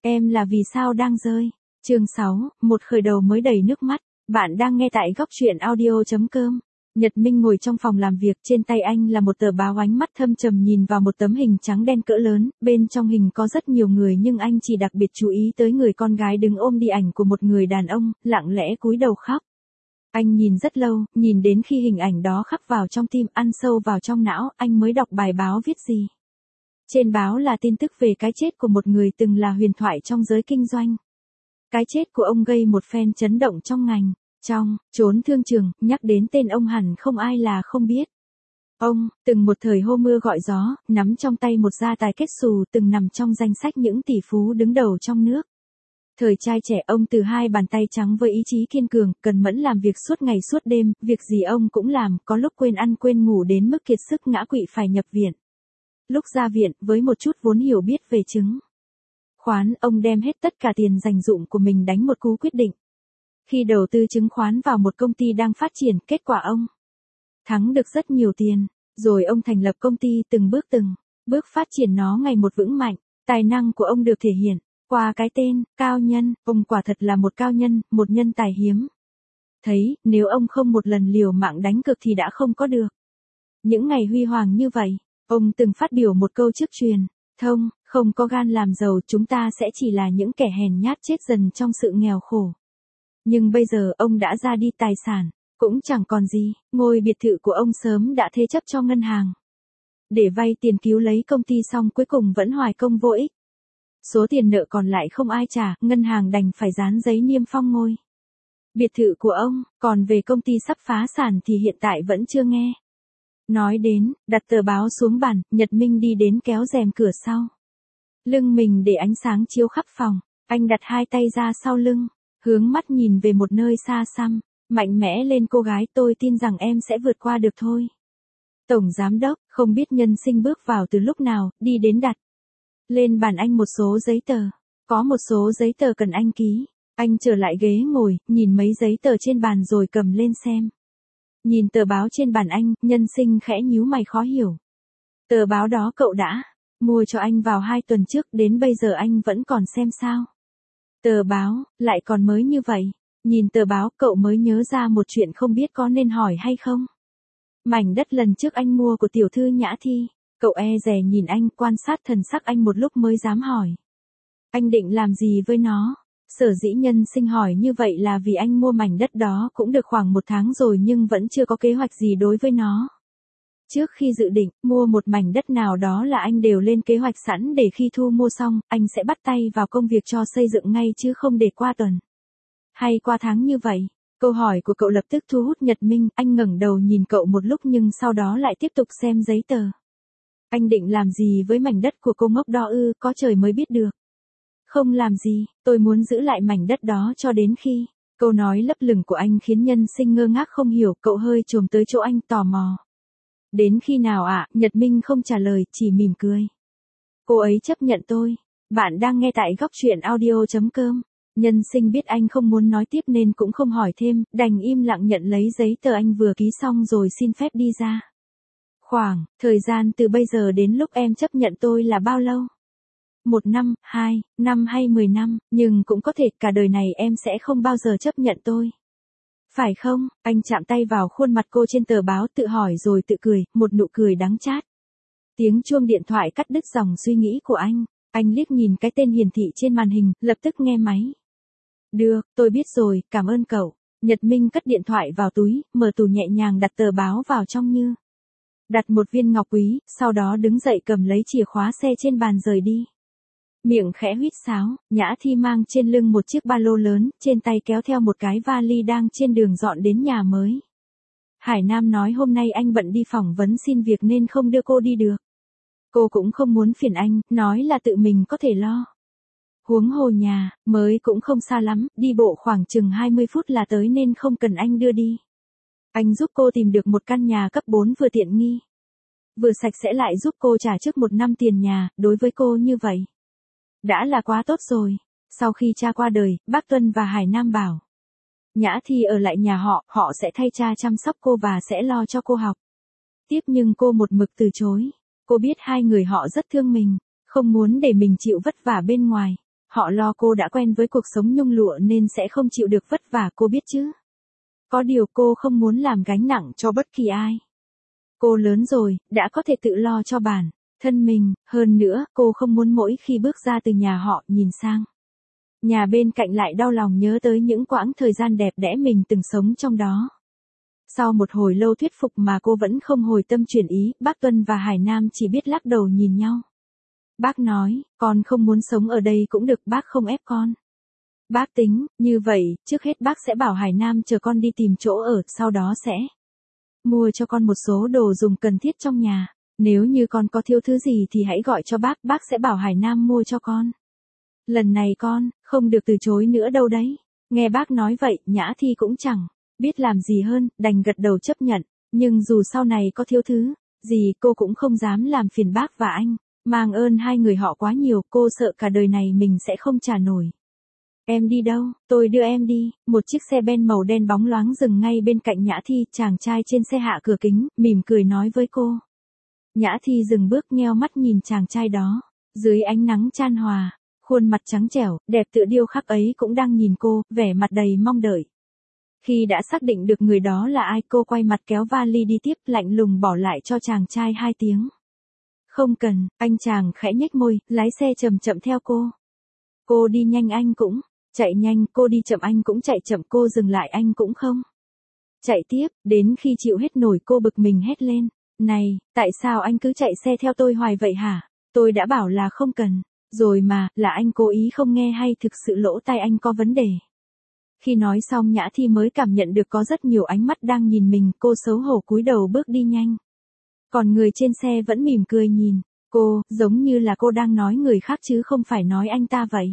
Em là vì sao đang rơi. Chương 6, một khởi đầu mới đầy nước mắt. Bạn đang nghe tại góc truyện audio.com. Nhật Minh ngồi trong phòng làm việc, trên tay anh là một tờ báo, ánh mắt thâm trầm nhìn vào một tấm hình trắng đen cỡ lớn, bên trong hình có rất nhiều người nhưng anh chỉ đặc biệt chú ý tới người con gái đứng ôm đi ảnh của một người đàn ông, lặng lẽ cúi đầu khóc. Anh nhìn rất lâu, nhìn đến khi hình ảnh đó khắc vào trong tim, ăn sâu vào trong não, anh mới đọc bài báo viết gì. Trên báo là tin tức về cái chết của một người từng là huyền thoại trong giới kinh doanh. Cái chết của ông gây một phen chấn động trong ngành. Trong chốn thương trường, nhắc đến tên ông hẳn không ai là không biết. Ông, từng một thời hô mưa gọi gió, nắm trong tay một gia tài kết xù, từng nằm trong danh sách những tỷ phú đứng đầu trong nước. Thời trai trẻ ông từ hai bàn tay trắng với ý chí kiên cường, cần mẫn làm việc suốt ngày suốt đêm, việc gì ông cũng làm, có lúc quên ăn quên ngủ đến mức kiệt sức ngã quỵ phải nhập viện. Lúc ra viện, với một chút vốn hiểu biết về chứng khoán, ông đem hết tất cả tiền dành dụm của mình đánh một cú quyết định. Khi đầu tư chứng khoán vào một công ty đang phát triển, kết quả ông thắng được rất nhiều tiền. Rồi ông thành lập công ty, từng bước phát triển nó ngày một vững mạnh. Tài năng của ông được thể hiện qua cái tên, cao nhân. Ông quả thật là một cao nhân, một nhân tài hiếm thấy, nếu ông không một lần liều mạng đánh cược thì đã không có được những ngày huy hoàng như vậy. Ông từng phát biểu một câu trước truyền thông, không có gan làm giàu, chúng ta sẽ chỉ là những kẻ hèn nhát chết dần trong sự nghèo khổ. Nhưng bây giờ ông đã ra đi, tài sản cũng chẳng còn gì, ngôi biệt thự của ông sớm đã thế chấp cho ngân hàng để vay tiền cứu lấy công ty, xong cuối cùng vẫn hoài công vô ích. Số tiền nợ còn lại không ai trả, ngân hàng đành phải dán giấy niêm phong ngôi biệt thự của ông. Còn về công ty sắp phá sản thì hiện tại vẫn chưa nghe nói đến. Đặt tờ báo xuống bàn, Nhật Minh đi đến kéo rèm cửa sau lưng mình để ánh sáng chiếu khắp phòng. Anh đặt hai tay ra sau lưng, hướng mắt nhìn về một nơi xa xăm, mạnh mẽ lên. Cô gái, tôi tin rằng em sẽ vượt qua được thôi. Tổng giám đốc, không biết nhân sinh bước vào từ lúc nào, đi đến đặt lên bàn anh một số giấy tờ. Có một số giấy tờ cần anh ký. Anh trở lại ghế ngồi, nhìn mấy giấy tờ trên bàn rồi cầm lên xem. Nhìn tờ báo trên bàn anh, nhân sinh khẽ nhíu mày khó hiểu. Tờ báo đó cậu đã mua cho anh vào 2 tuần trước, đến bây giờ anh vẫn còn xem sao? Tờ báo, lại còn mới như vậy. Nhìn tờ báo, cậu mới nhớ ra một chuyện, không biết có nên hỏi hay không. Mảnh đất lần trước anh mua của tiểu thư Nhã Thi. Cậu e dè nhìn anh, quan sát thần sắc anh một lúc mới dám hỏi. Anh định làm gì với nó? Sở dĩ nhân sinh hỏi như vậy là vì anh mua mảnh đất đó cũng được khoảng 1 tháng rồi nhưng vẫn chưa có kế hoạch gì đối với nó. Trước khi dự định mua một mảnh đất nào đó là anh đều lên kế hoạch sẵn để khi thu mua xong, anh sẽ bắt tay vào công việc cho xây dựng ngay chứ không để qua tuần hay qua tháng như vậy. Câu hỏi của cậu lập tức thu hút Nhật Minh, anh ngẩng đầu nhìn cậu một lúc nhưng sau đó lại tiếp tục xem giấy tờ. Anh định làm gì với mảnh đất của cô ngốc đó ư? Có trời mới biết được. Không làm gì, tôi muốn giữ lại mảnh đất đó cho đến khi. Câu nói lấp lửng của anh khiến nhân sinh ngơ ngác không hiểu, cậu hơi chồm tới chỗ anh tò mò. Đến khi nào ạ? Nhật Minh không trả lời, chỉ mỉm cười. Cô ấy chấp nhận tôi. Bạn đang nghe tại góc truyện audio.com. Nhân sinh biết anh không muốn nói tiếp nên cũng không hỏi thêm, đành im lặng nhận lấy giấy tờ anh vừa ký xong rồi xin phép đi ra. Khoảng thời gian từ bây giờ đến lúc em chấp nhận tôi là bao lâu? 1 năm, 2 năm hay 10 năm, nhưng cũng có thể cả đời này em sẽ không bao giờ chấp nhận tôi. Phải không? Anh chạm tay vào khuôn mặt cô trên tờ báo, tự hỏi rồi tự cười, một nụ cười đắng chát. Tiếng chuông điện thoại cắt đứt dòng suy nghĩ của anh. Anh liếc nhìn cái tên hiển thị trên màn hình, lập tức nghe máy. Được, tôi biết rồi, cảm ơn cậu. Nhật Minh cất điện thoại vào túi, mở tủ nhẹ nhàng đặt tờ báo vào trong như đặt một viên ngọc quý, sau đó đứng dậy cầm lấy chìa khóa xe trên bàn rời đi. Miệng khẽ huýt sáo, Nhã Thi mang trên lưng một chiếc ba lô lớn, trên tay kéo theo một cái vali đang trên đường dọn đến nhà mới. Hải Nam nói hôm nay anh bận đi phỏng vấn xin việc nên không đưa cô đi được. Cô cũng không muốn phiền anh, nói là tự mình có thể lo. Huống hồ nhà mới cũng không xa lắm, đi bộ khoảng chừng 20 phút là tới nên không cần anh đưa đi. Anh giúp cô tìm được một căn nhà cấp 4 vừa tiện nghi, vừa sạch sẽ, lại giúp cô trả trước 1 năm tiền nhà, đối với cô như vậy đã là quá tốt rồi. Sau khi cha qua đời, bác Tuân và Hải Nam bảo Nhã Thi ở lại nhà họ sẽ thay cha chăm sóc cô và sẽ lo cho cô học tiếp, nhưng cô một mực từ chối. Cô biết hai người họ rất thương mình, không muốn để mình chịu vất vả bên ngoài. Họ lo cô đã quen với cuộc sống nhung lụa nên sẽ không chịu được vất vả, cô biết chứ. Có điều cô không muốn làm gánh nặng cho bất kỳ ai. Cô lớn rồi, đã có thể tự lo cho bản thân mình, hơn nữa, cô không muốn mỗi khi bước ra từ nhà họ nhìn sang nhà bên cạnh lại đau lòng nhớ tới những quãng thời gian đẹp đẽ mình từng sống trong đó. Sau một hồi lâu thuyết phục mà cô vẫn không hồi tâm chuyển ý, bác Tuân và Hải Nam chỉ biết lắc đầu nhìn nhau. Bác nói, con không muốn sống ở đây cũng được, bác không ép con. Bác tính, như vậy, trước hết bác sẽ bảo Hải Nam chờ con đi tìm chỗ ở, sau đó sẽ mua cho con một số đồ dùng cần thiết trong nhà. Nếu như con có thiếu thứ gì thì hãy gọi cho bác sẽ bảo Hải Nam mua cho con. Lần này con, không được từ chối nữa đâu đấy. Nghe bác nói vậy, Nhã Thi cũng chẳng biết làm gì hơn, đành gật đầu chấp nhận. Nhưng dù sau này có thiếu thứ gì cô cũng không dám làm phiền bác và anh. Mang ơn hai người họ quá nhiều, cô sợ cả đời này mình sẽ không trả nổi. Em đi đâu? Tôi đưa em đi. Một chiếc xe ben màu đen bóng loáng dừng ngay bên cạnh Nhã Thi, chàng trai trên xe hạ cửa kính, mỉm cười nói với cô. Nhã Thi dừng bước nheo mắt nhìn chàng trai đó. Dưới ánh nắng chan hòa, khuôn mặt trắng trẻo, đẹp tựa điêu khắc ấy cũng đang nhìn cô, vẻ mặt đầy mong đợi. Khi đã xác định được người đó là ai, cô quay mặt kéo vali đi tiếp, lạnh lùng bỏ lại cho chàng trai 2 tiếng. Không cần, anh chàng khẽ nhếch môi, lái xe chậm chậm theo cô. Cô đi nhanh anh cũng chạy nhanh, cô đi chậm anh cũng chạy chậm, cô dừng lại anh cũng không chạy tiếp, đến khi chịu hết nổi cô bực mình hét lên. Này, tại sao anh cứ chạy xe theo tôi hoài vậy hả? Tôi đã bảo là không cần, rồi mà, là anh cố ý không nghe hay thực sự lỗ tai anh có vấn đề? Khi nói xong Nhã Thi mới cảm nhận được có rất nhiều ánh mắt đang nhìn mình, cô xấu hổ cúi đầu bước đi nhanh. Còn người trên xe vẫn mỉm cười nhìn cô, giống như là cô đang nói người khác chứ không phải nói anh ta vậy.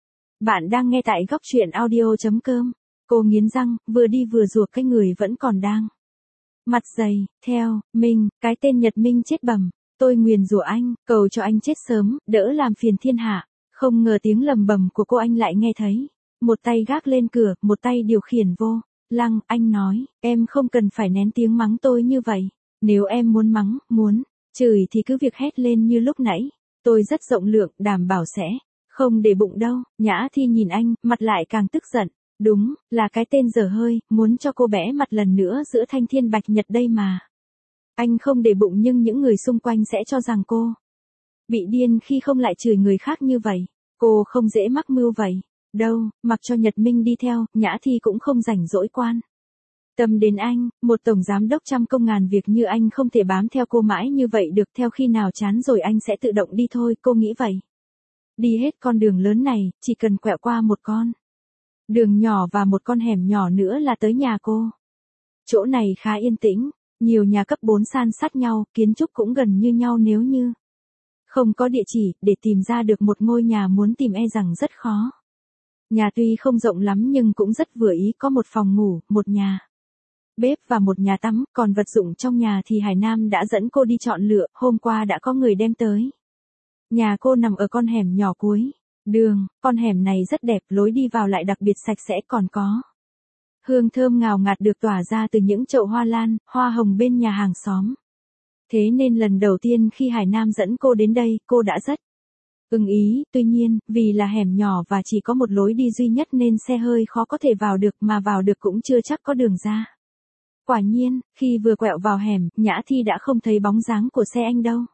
Bạn đang nghe tại góc truyện audio.com. Cô nghiến răng, vừa đi vừa ruột cái người vẫn còn đang mặt dày, theo, mình, cái tên Nhật Minh chết bầm. Tôi nguyền rủa anh, cầu cho anh chết sớm, đỡ làm phiền thiên hạ. Không ngờ tiếng lầm bầm của cô anh lại nghe thấy. Một tay gác lên cửa, một tay điều khiển vô lăng, anh nói, em không cần phải nén tiếng mắng tôi như vậy. Nếu em muốn mắng, muốn chửi thì cứ việc hét lên như lúc nãy. Tôi rất rộng lượng, đảm bảo sẽ không để bụng đâu. Nhã Thi nhìn anh, mặt lại càng tức giận. Đúng, là cái tên dở hơi, muốn cho cô bẽ mặt lần nữa giữa thanh thiên bạch nhật đây mà. Anh không để bụng nhưng những người xung quanh sẽ cho rằng cô bị điên khi không lại chửi người khác như vậy. Cô không dễ mắc mưu vậy. Đâu, mặc cho Nhật Minh đi theo, Nhã Thi cũng không rảnh rỗi quan tâm đến anh, một tổng giám đốc trăm công ngàn việc như anh không thể bám theo cô mãi như vậy được, theo khi nào chán rồi anh sẽ tự động đi thôi, cô nghĩ vậy. Đi hết con đường lớn này, chỉ cần quẹo qua một con đường nhỏ và một con hẻm nhỏ nữa là tới nhà cô. Chỗ này khá yên tĩnh, nhiều nhà cấp 4 san sát nhau, kiến trúc cũng gần như nhau, nếu như không có địa chỉ, để tìm ra được một ngôi nhà muốn tìm e rằng rất khó. Nhà tuy không rộng lắm nhưng cũng rất vừa ý, có một phòng ngủ, một nhà bếp và một nhà tắm, còn vật dụng trong nhà thì Hải Nam đã dẫn cô đi chọn lựa, hôm qua đã có người đem tới. Nhà cô nằm ở con hẻm nhỏ cuối đường, con hẻm này rất đẹp, lối đi vào lại đặc biệt sạch sẽ, còn có hương thơm ngào ngạt được tỏa ra từ những chậu hoa lan, hoa hồng bên nhà hàng xóm. Thế nên lần đầu tiên khi Hải Nam dẫn cô đến đây, cô đã rất ưng ý, tuy nhiên, vì là hẻm nhỏ và chỉ có một lối đi duy nhất nên xe hơi khó có thể vào được, mà vào được cũng chưa chắc có đường ra. Quả nhiên, khi vừa quẹo vào hẻm, Nhã Thi đã không thấy bóng dáng của xe anh đâu.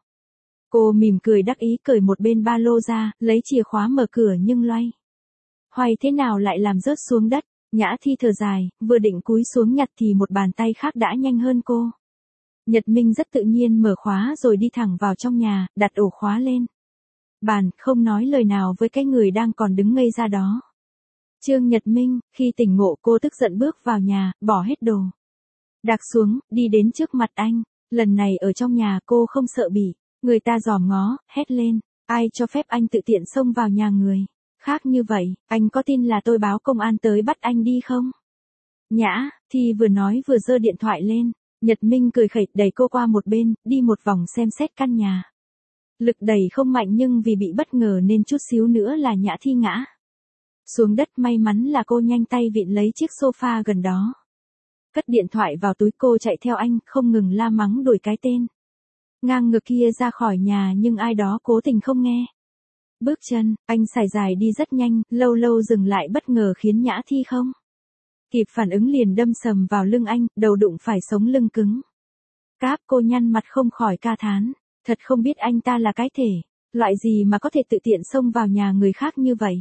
Cô mỉm cười đắc ý cởi một bên ba lô ra, lấy chìa khóa mở cửa nhưng loay hoay thế nào lại làm rớt xuống đất. Nhã Thi thở dài, vừa định cúi xuống nhặt thì một bàn tay khác đã nhanh hơn cô. Nhật Minh rất tự nhiên mở khóa rồi đi thẳng vào trong nhà, đặt ổ khóa lên bàn, không nói lời nào với cái người đang còn đứng ngây ra đó. Trương Nhật Minh, khi tỉnh ngộ cô tức giận bước vào nhà, bỏ hết đồ đạc xuống, đi đến trước mặt anh. Lần này ở trong nhà cô không sợ bị người ta dòm ngó, hét lên. Ai cho phép anh tự tiện xông vào nhà người khác như vậy, anh có tin là tôi báo công an tới bắt anh đi không? Nhã Thi vừa nói vừa giơ điện thoại lên. Nhật Minh cười khẩy đẩy cô qua một bên, đi một vòng xem xét căn nhà. Lực đẩy không mạnh nhưng vì bị bất ngờ nên chút xíu nữa là Nhã Thi ngã xuống đất, may mắn là cô nhanh tay vịn lấy chiếc sofa gần đó. Cất điện thoại vào túi, cô chạy theo anh, không ngừng la mắng đuổi cái tên ngang ngược kia ra khỏi nhà, nhưng ai đó cố tình không nghe. Bước chân, anh sải dài đi rất nhanh, lâu lâu dừng lại bất ngờ khiến Nhã Thi không kịp phản ứng liền đâm sầm vào lưng anh, đầu đụng phải sống lưng cứng. Cáp, cô nhăn mặt không khỏi ca thán. Thật không biết anh ta là cái thể, loại gì mà có thể tự tiện xông vào nhà người khác như vậy.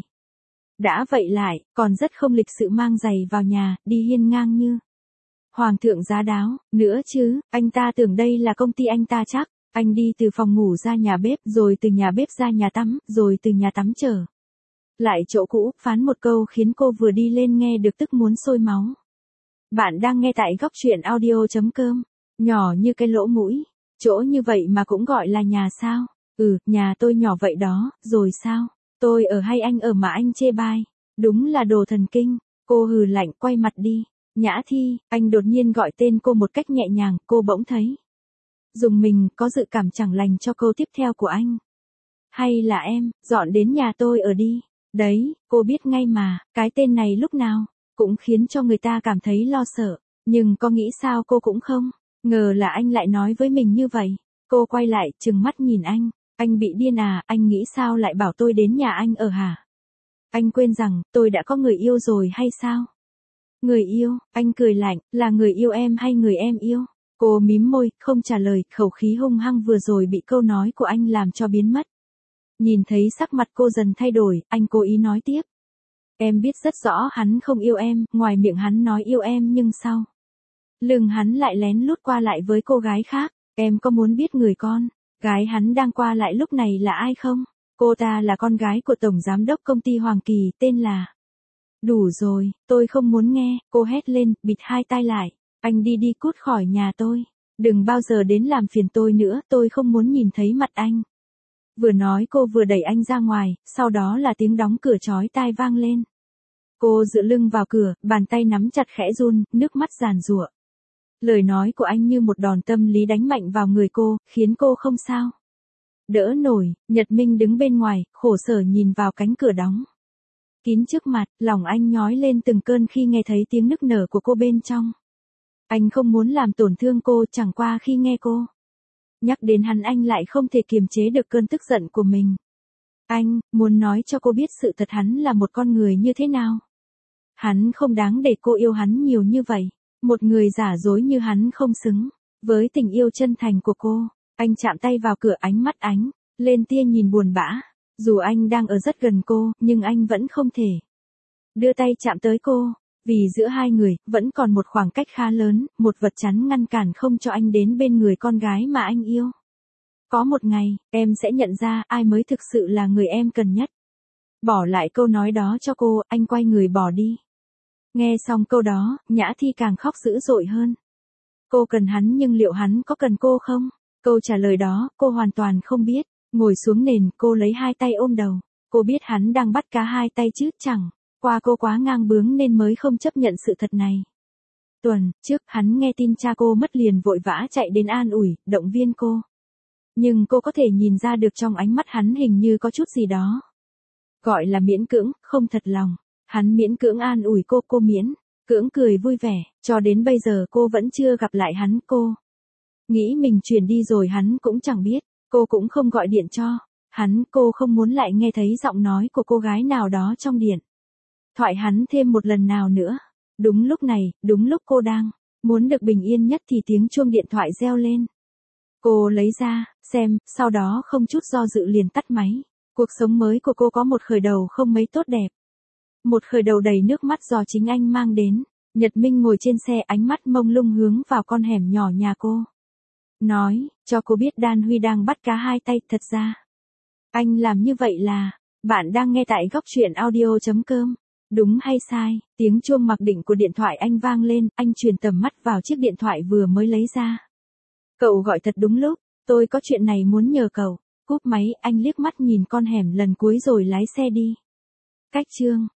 Đã vậy lại, còn rất không lịch sự mang giày vào nhà, đi hiên ngang như hoàng thượng giá đáo, nữa chứ, anh ta tưởng đây là công ty anh ta chắc. Anh đi từ phòng ngủ ra nhà bếp, rồi từ nhà bếp ra nhà tắm, rồi từ nhà tắm trở lại chỗ cũ, phán một câu khiến cô vừa đi lên nghe được tức muốn sôi máu. Bạn đang nghe tại góc truyện audio.com. Nhỏ như cái lỗ mũi, chỗ như vậy mà cũng gọi là nhà sao? Ừ, nhà tôi nhỏ vậy đó, rồi sao? Tôi ở hay anh ở mà anh chê bai? Đúng là đồ thần kinh. Cô hừ lạnh quay mặt đi. Nhã Thi, anh đột nhiên gọi tên cô một cách nhẹ nhàng, cô bỗng thấy dùng mình, có dự cảm chẳng lành cho câu tiếp theo của anh. Hay là em, dọn đến nhà tôi ở đi. Đấy, cô biết ngay mà, cái tên này lúc nào cũng khiến cho người ta cảm thấy lo sợ. Nhưng có nghĩ sao cô cũng không ngờ là anh lại nói với mình như vậy. Cô quay lại, trừng mắt nhìn anh bị điên à, anh nghĩ sao lại bảo tôi đến nhà anh ở hả? Anh quên rằng, tôi đã có người yêu rồi hay sao? Người yêu, anh cười lạnh, là người yêu em hay người em yêu? Cô mím môi, không trả lời, khẩu khí hung hăng vừa rồi bị câu nói của anh làm cho biến mất. Nhìn thấy sắc mặt cô dần thay đổi, anh cố ý nói tiếp. Em biết rất rõ hắn không yêu em, ngoài miệng hắn nói yêu em nhưng sau lưng hắn lại lén lút qua lại với cô gái khác. Em có muốn biết người con gái hắn đang qua lại lúc này là ai không? Cô ta là con gái của tổng giám đốc công ty Hoàng Kỳ, tên là... Đủ rồi, tôi không muốn nghe, cô hét lên, bịt hai tai lại. Anh đi đi cút khỏi nhà tôi. Đừng bao giờ đến làm phiền tôi nữa, tôi không muốn nhìn thấy mặt anh. Vừa nói cô vừa đẩy anh ra ngoài, sau đó là tiếng đóng cửa chói tai vang lên. Cô dựa lưng vào cửa, bàn tay nắm chặt khẽ run, nước mắt giàn giụa. Lời nói của anh như một đòn tâm lý đánh mạnh vào người cô, khiến cô không sao đỡ nổi. Nhật Minh đứng bên ngoài, khổ sở nhìn vào cánh cửa đóng kín trước mặt, lòng anh nhói lên từng cơn khi nghe thấy tiếng nức nở của cô bên trong. Anh không muốn làm tổn thương cô, chẳng qua khi nghe cô nhắc đến hắn anh lại không thể kiềm chế được cơn tức giận của mình. Anh muốn nói cho cô biết sự thật, hắn là một con người như thế nào. Hắn không đáng để cô yêu hắn nhiều như vậy. Một người giả dối như hắn không xứng với tình yêu chân thành của cô. Anh chạm tay vào cửa, ánh mắt ánh lên tia nhìn buồn bã. Dù anh đang ở rất gần cô, nhưng anh vẫn không thể đưa tay chạm tới cô. Vì giữa hai người, vẫn còn một khoảng cách khá lớn, một vật chắn ngăn cản không cho anh đến bên người con gái mà anh yêu. Có một ngày, em sẽ nhận ra ai mới thực sự là người em cần nhất. Bỏ lại câu nói đó cho cô, anh quay người bỏ đi. Nghe xong câu đó, Nhã Thi càng khóc dữ dội hơn. Cô cần hắn nhưng liệu hắn có cần cô không? Câu trả lời đó, cô hoàn toàn không biết. Ngồi xuống nền, cô lấy hai tay ôm đầu. Cô biết hắn đang bắt cá hai tay chứ chẳng qua cô quá ngang bướng nên mới không chấp nhận sự thật này. Tuần trước, hắn nghe tin cha cô mất liền vội vã chạy đến an ủi, động viên cô. Nhưng cô có thể nhìn ra được trong ánh mắt hắn hình như có chút gì đó. Gọi là miễn cưỡng, không thật lòng. Hắn miễn cưỡng an ủi cô miễn cưỡng cười vui vẻ, cho đến bây giờ cô vẫn chưa gặp lại hắn. Cô nghĩ mình chuyển đi rồi hắn cũng chẳng biết, cô cũng không gọi điện cho hắn, cô không muốn lại nghe thấy giọng nói của cô gái nào đó trong điện thoại hắn thêm một lần nào nữa. Đúng lúc này, đúng lúc cô đang muốn được bình yên nhất thì tiếng chuông điện thoại reo lên. Cô lấy ra, xem, sau đó không chút do dự liền tắt máy. Cuộc sống mới của cô có một khởi đầu không mấy tốt đẹp. Một khởi đầu đầy nước mắt do chính anh mang đến. Nhật Minh ngồi trên xe, ánh mắt mông lung hướng vào con hẻm nhỏ nhà cô. Nói, cho cô biết Đan Huy đang bắt cá hai tay, thật ra anh làm như vậy là... Bạn đang nghe tại góc truyện audio.com. Đúng hay sai, tiếng chuông mặc định của điện thoại anh vang lên, anh truyền tầm mắt vào chiếc điện thoại vừa mới lấy ra. Cậu gọi thật đúng lúc, tôi có chuyện này muốn nhờ cậu. Cúp máy, anh liếc mắt nhìn con hẻm lần cuối rồi lái xe đi. Cách chương